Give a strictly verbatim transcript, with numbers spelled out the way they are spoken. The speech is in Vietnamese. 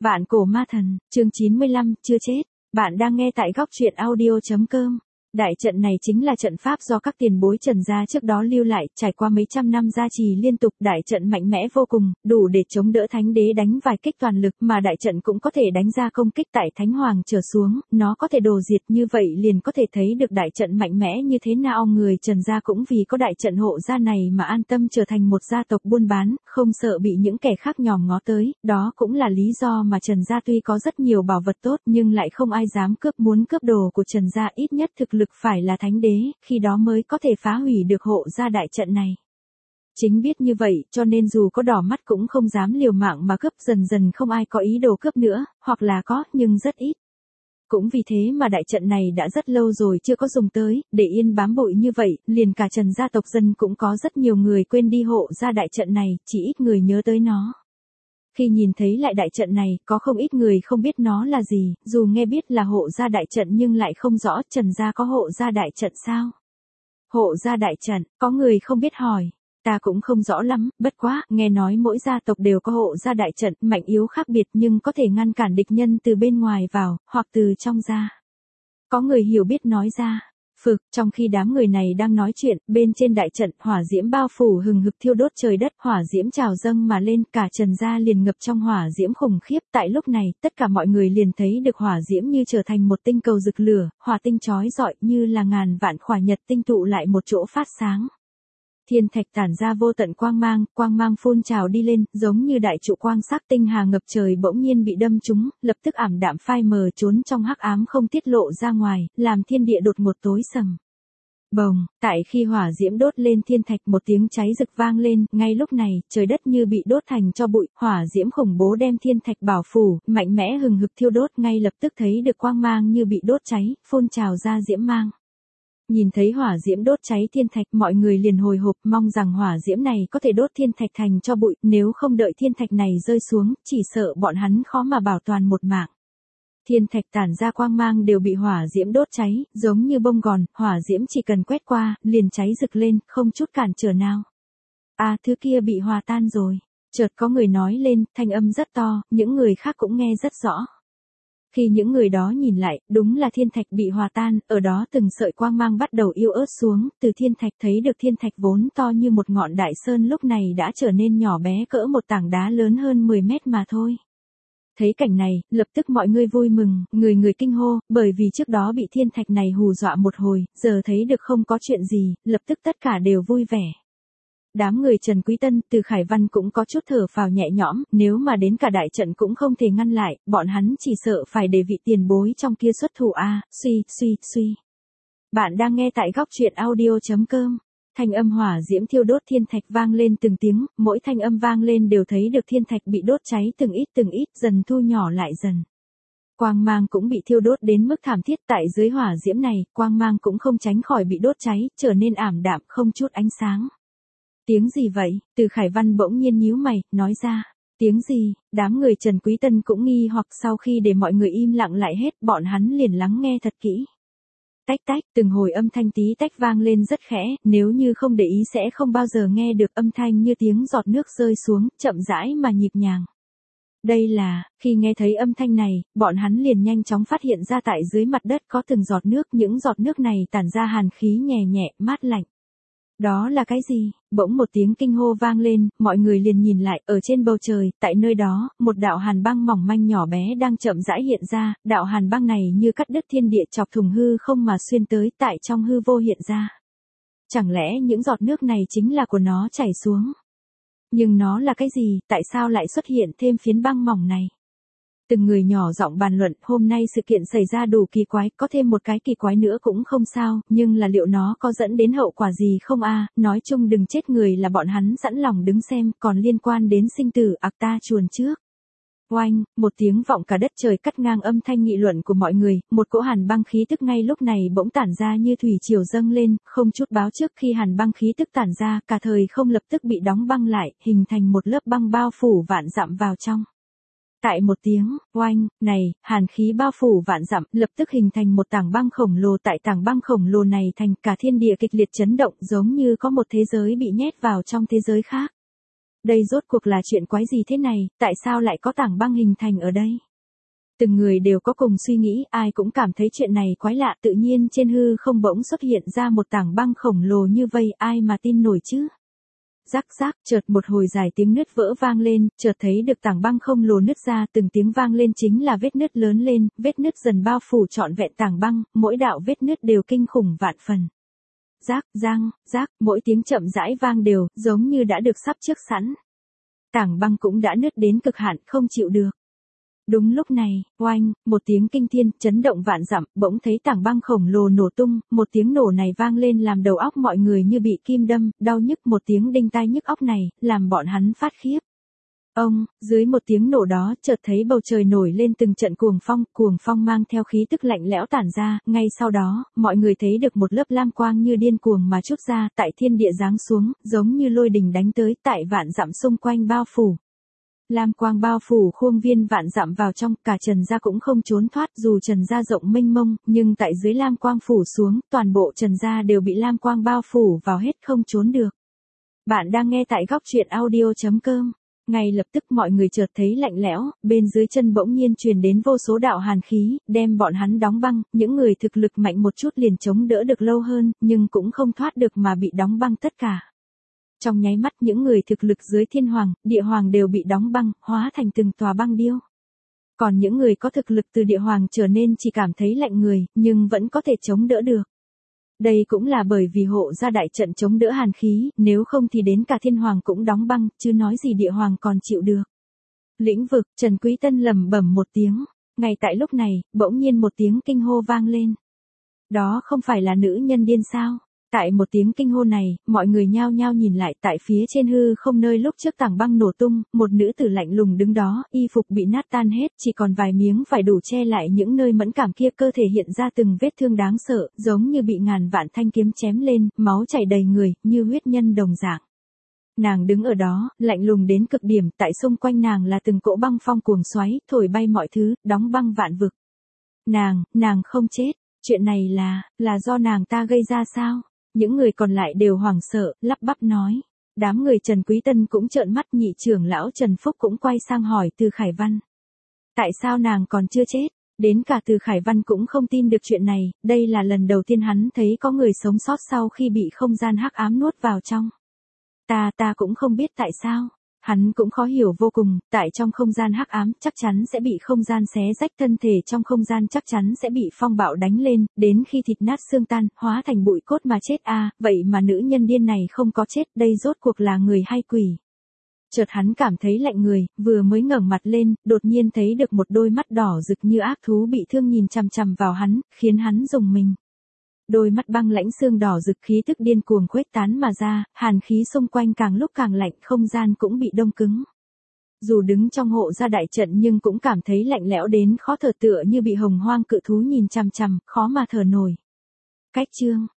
Vạn cổ ma thần, chương chín mươi lăm, chưa chết. Bạn đang nghe tại góc truyện audio chấm com. Đại trận này chính là trận pháp do các tiền bối Trần gia trước đó lưu lại, trải qua mấy trăm năm gia trì liên tục, đại trận mạnh mẽ vô cùng, đủ để chống đỡ thánh đế đánh vài kích toàn lực, mà đại trận cũng có thể đánh ra công kích tại thánh hoàng trở xuống, nó có thể đồ diệt, như vậy liền có thể thấy được đại trận mạnh mẽ như thế nào. Người Trần gia cũng vì có đại trận hộ gia này mà an tâm trở thành một gia tộc buôn bán, không sợ bị những kẻ khác nhòm ngó tới, đó cũng là lý do mà Trần gia tuy có rất nhiều bảo vật tốt nhưng lại không ai dám cướp, muốn cướp đồ của Trần gia ít nhất thực lực phải là thánh đế, khi đó mới có thể phá hủy được hộ gia đại trận này. Chính biết như vậy, cho nên dù có đỏ mắt cũng không dám liều mạng mà cướp, dần dần không ai có ý đồ cướp nữa, hoặc là có, nhưng rất ít. Cũng vì thế mà đại trận này đã rất lâu rồi chưa có dùng tới, để yên bám bụi như vậy, liền cả Trần gia tộc dân cũng có rất nhiều người quên đi hộ gia đại trận này, chỉ ít người nhớ tới nó. Khi nhìn thấy lại đại trận này, có không ít người không biết nó là gì, dù nghe biết là hộ gia đại trận nhưng lại không rõ Trần gia có hộ gia đại trận sao. Hộ gia đại trận, có người không biết hỏi. Ta cũng không rõ lắm, bất quá, nghe nói mỗi gia tộc đều có hộ gia đại trận, mạnh yếu khác biệt nhưng có thể ngăn cản địch nhân từ bên ngoài vào, hoặc từ trong ra. Có người hiểu biết nói ra. Phực, trong khi đám người này đang nói chuyện, bên trên đại trận, hỏa diễm bao phủ hừng hực thiêu đốt trời đất, hỏa diễm trào dâng mà lên, cả Trần gia liền ngập trong hỏa diễm khủng khiếp. Tại lúc này, tất cả mọi người liền thấy được hỏa diễm như trở thành một tinh cầu rực lửa, hỏa tinh chói rọi như là ngàn vạn khỏa nhật tinh tụ lại một chỗ phát sáng. Thiên thạch tản ra vô tận quang mang, quang mang phun trào đi lên, giống như đại trụ quang sắc, tinh hà ngập trời bỗng nhiên bị đâm trúng, lập tức ảm đạm phai mờ, trốn trong hắc ám không tiết lộ ra ngoài, làm thiên địa đột ngột tối sầm. Bồng, tại khi hỏa diễm đốt lên thiên thạch, một tiếng cháy rực vang lên, ngay lúc này, trời đất như bị đốt thành tro bụi, hỏa diễm khủng bố đem thiên thạch bảo phủ, mạnh mẽ hừng hực thiêu đốt, ngay lập tức thấy được quang mang như bị đốt cháy, phun trào ra diễm mang. Nhìn thấy hỏa diễm đốt cháy thiên thạch, mọi người liền hồi hộp, mong rằng hỏa diễm này có thể đốt thiên thạch thành tro bụi, nếu không đợi thiên thạch này rơi xuống, chỉ sợ bọn hắn khó mà bảo toàn một mạng. Thiên thạch tản ra quang mang đều bị hỏa diễm đốt cháy, giống như bông gòn, hỏa diễm chỉ cần quét qua, liền cháy rực lên, không chút cản trở nào. À, thứ kia bị hòa tan rồi. Chợt có người nói lên, thanh âm rất to, những người khác cũng nghe rất rõ. Khi những người đó nhìn lại, đúng là thiên thạch bị hòa tan, ở đó từng sợi quang mang bắt đầu yếu ớt xuống, từ thiên thạch thấy được thiên thạch vốn to như một ngọn đại sơn lúc này đã trở nên nhỏ bé cỡ một tảng đá lớn hơn mười mét mà thôi. Thấy cảnh này, lập tức mọi người vui mừng, người người kinh hô, bởi vì trước đó bị thiên thạch này hù dọa một hồi, giờ thấy được không có chuyện gì, lập tức tất cả đều vui vẻ. Đám người Trần Quý Tân, Từ Khải Văn cũng có chút thở phào nhẹ nhõm, nếu mà đến cả đại trận cũng không thể ngăn lại, bọn hắn chỉ sợ phải để vị tiền bối trong kia xuất thủ a, à, suy, suy, suy. Bạn đang nghe tại góc truyện audio chấm com. Thanh âm hỏa diễm thiêu đốt thiên thạch vang lên từng tiếng, mỗi thanh âm vang lên đều thấy được thiên thạch bị đốt cháy từng ít từng ít, dần thu nhỏ lại dần. Quang mang cũng bị thiêu đốt đến mức thảm thiết, tại dưới hỏa diễm này, quang mang cũng không tránh khỏi bị đốt cháy, trở nên ảm đạm, không chút ánh sáng. Tiếng gì vậy? Từ Khải Văn bỗng nhiên nhíu mày, nói ra. Tiếng gì? Đám người Trần Quý Tân cũng nghi hoặc, sau khi để mọi người im lặng lại hết, bọn hắn liền lắng nghe thật kỹ. Tách tách, từng hồi âm thanh tí tách vang lên rất khẽ, nếu như không để ý sẽ không bao giờ nghe được âm thanh như tiếng giọt nước rơi xuống, chậm rãi mà nhịp nhàng. Đây là, khi nghe thấy âm thanh này, bọn hắn liền nhanh chóng phát hiện ra tại dưới mặt đất có từng giọt nước, những giọt nước này tản ra hàn khí nhẹ nhẹ, mát lạnh. Đó là cái gì? Bỗng một tiếng kinh hô vang lên, mọi người liền nhìn lại, ở trên bầu trời, tại nơi đó, một đạo hàn băng mỏng manh nhỏ bé đang chậm rãi hiện ra, đạo hàn băng này như cắt đứt thiên địa chọc thủng hư không mà xuyên tới, tại trong hư vô hiện ra. Chẳng lẽ những giọt nước này chính là của nó chảy xuống? Nhưng nó là cái gì, tại sao lại xuất hiện thêm phiến băng mỏng này? Từng người nhỏ giọng bàn luận, hôm nay sự kiện xảy ra đủ kỳ quái, có thêm một cái kỳ quái nữa cũng không sao, nhưng là liệu nó có dẫn đến hậu quả gì không a? Nói chung đừng chết người là bọn hắn sẵn lòng đứng xem, còn liên quan đến sinh tử, ặc ta chuồn trước. Oanh, một tiếng vọng cả đất trời cắt ngang âm thanh nghị luận của mọi người, một cỗ hàn băng khí tức ngay lúc này bỗng tản ra như thủy triều dâng lên, không chút báo trước. Khi hàn băng khí tức tản ra, cả thời không lập tức bị đóng băng lại, hình thành một lớp băng bao phủ vạn dặm vào trong. Tại một tiếng, oanh, này, hàn khí bao phủ vạn dặm, lập tức hình thành một tảng băng khổng lồ, tại tảng băng khổng lồ này thành cả thiên địa kịch liệt chấn động, giống như có một thế giới bị nhét vào trong thế giới khác. Đây rốt cuộc là chuyện quái gì thế này, tại sao lại có tảng băng hình thành ở đây? Từng người đều có cùng suy nghĩ, ai cũng cảm thấy chuyện này quái lạ, tự nhiên trên hư không bỗng xuất hiện ra một tảng băng khổng lồ như vây, ai mà tin nổi chứ? Rắc rắc, chợt một hồi dài tiếng nứt vỡ vang lên, chợt thấy được tảng băng không lồ nứt ra, từng tiếng vang lên chính là vết nứt lớn lên, vết nứt dần bao phủ trọn vẹn tảng băng, mỗi đạo vết nứt đều kinh khủng vạn phần. Rác, răng, rác, mỗi tiếng chậm rãi vang đều, giống như đã được sắp trước sẵn. Tảng băng cũng đã nứt đến cực hạn, không chịu được. Đúng lúc này, oanh, một tiếng kinh thiên, chấn động vạn dặm, bỗng thấy tảng băng khổng lồ nổ tung, một tiếng nổ này vang lên làm đầu óc mọi người như bị kim đâm, đau nhức, một tiếng đinh tai nhức óc này, làm bọn hắn phát khiếp. Ông, dưới một tiếng nổ đó, chợt thấy bầu trời nổi lên từng trận cuồng phong, cuồng phong mang theo khí tức lạnh lẽo tản ra, ngay sau đó, mọi người thấy được một lớp lam quang như điên cuồng mà trút ra, tại thiên địa giáng xuống, giống như lôi đình đánh tới, tại vạn dặm xung quanh bao phủ. Lam quang bao phủ khuôn viên vạn dặm vào trong, cả Trần gia cũng không trốn thoát, dù Trần gia rộng mênh mông, nhưng tại dưới lam quang phủ xuống, toàn bộ Trần gia đều bị lam quang bao phủ vào hết, không trốn được. Bạn đang nghe tại góc truyện audio chấm com. Ngay lập tức mọi người chợt thấy lạnh lẽo, bên dưới chân bỗng nhiên truyền đến vô số đạo hàn khí, đem bọn hắn đóng băng, những người thực lực mạnh một chút liền chống đỡ được lâu hơn, nhưng cũng không thoát được mà bị đóng băng tất cả. Trong nháy mắt những người thực lực dưới thiên hoàng, địa hoàng đều bị đóng băng, hóa thành từng tòa băng điêu. Còn những người có thực lực từ địa hoàng trở nên chỉ cảm thấy lạnh người, nhưng vẫn có thể chống đỡ được. Đây cũng là bởi vì hộ gia đại trận chống đỡ hàn khí, nếu không thì đến cả thiên hoàng cũng đóng băng, chứ nói gì địa hoàng còn chịu được. Lĩnh vực, Trần Quý Tân lẩm bẩm một tiếng, ngay tại lúc này, bỗng nhiên một tiếng kinh hô vang lên. Đó không phải là nữ nhân điên sao? Tại một tiếng kinh hô này, mọi người nhao nhao nhìn lại, tại phía trên hư không nơi lúc trước tảng băng nổ tung, một nữ tử lạnh lùng đứng đó, y phục bị nát tan hết, chỉ còn vài miếng vải đủ che lại những nơi mẫn cảm kia, cơ thể hiện ra từng vết thương đáng sợ, giống như bị ngàn vạn thanh kiếm chém lên, máu chảy đầy người, như huyết nhân đồng dạng. Nàng đứng ở đó, lạnh lùng đến cực điểm, tại xung quanh nàng là từng cỗ băng phong cuồng xoáy, thổi bay mọi thứ, đóng băng vạn vực. Nàng, nàng không chết, chuyện này là, là do nàng ta gây ra sao? Những người còn lại đều hoảng sợ, lắp bắp nói. Đám người Trần Quý Tân cũng trợn mắt, nhị trưởng lão Trần Phúc cũng quay sang hỏi Từ Khải Văn. Tại sao nàng còn chưa chết? Đến cả Từ Khải Văn cũng không tin được chuyện này, đây là lần đầu tiên hắn thấy có người sống sót sau khi bị không gian hắc ám nuốt vào trong. Ta ta cũng không biết tại sao. Hắn cũng khó hiểu vô cùng, tại trong không gian hắc ám chắc chắn sẽ bị không gian xé rách, thân thể trong không gian chắc chắn sẽ bị phong bạo đánh lên, đến khi thịt nát xương tan, hóa thành bụi cốt mà chết a, à, vậy mà nữ nhân điên này không có chết, đây rốt cuộc là người hay quỷ. Chợt hắn cảm thấy lạnh người, vừa mới ngẩng mặt lên, đột nhiên thấy được một đôi mắt đỏ rực như ác thú bị thương nhìn chằm chằm vào hắn, khiến hắn rùng mình. Đôi mắt băng lãnh xương đỏ rực, khí tức điên cuồng khuếch tán mà ra, hàn khí xung quanh càng lúc càng lạnh, không gian cũng bị đông cứng. Dù đứng trong hộ gia đại trận nhưng cũng cảm thấy lạnh lẽo đến khó thở, tựa như bị hồng hoang cự thú nhìn chằm chằm, khó mà thở nổi. Cách chương,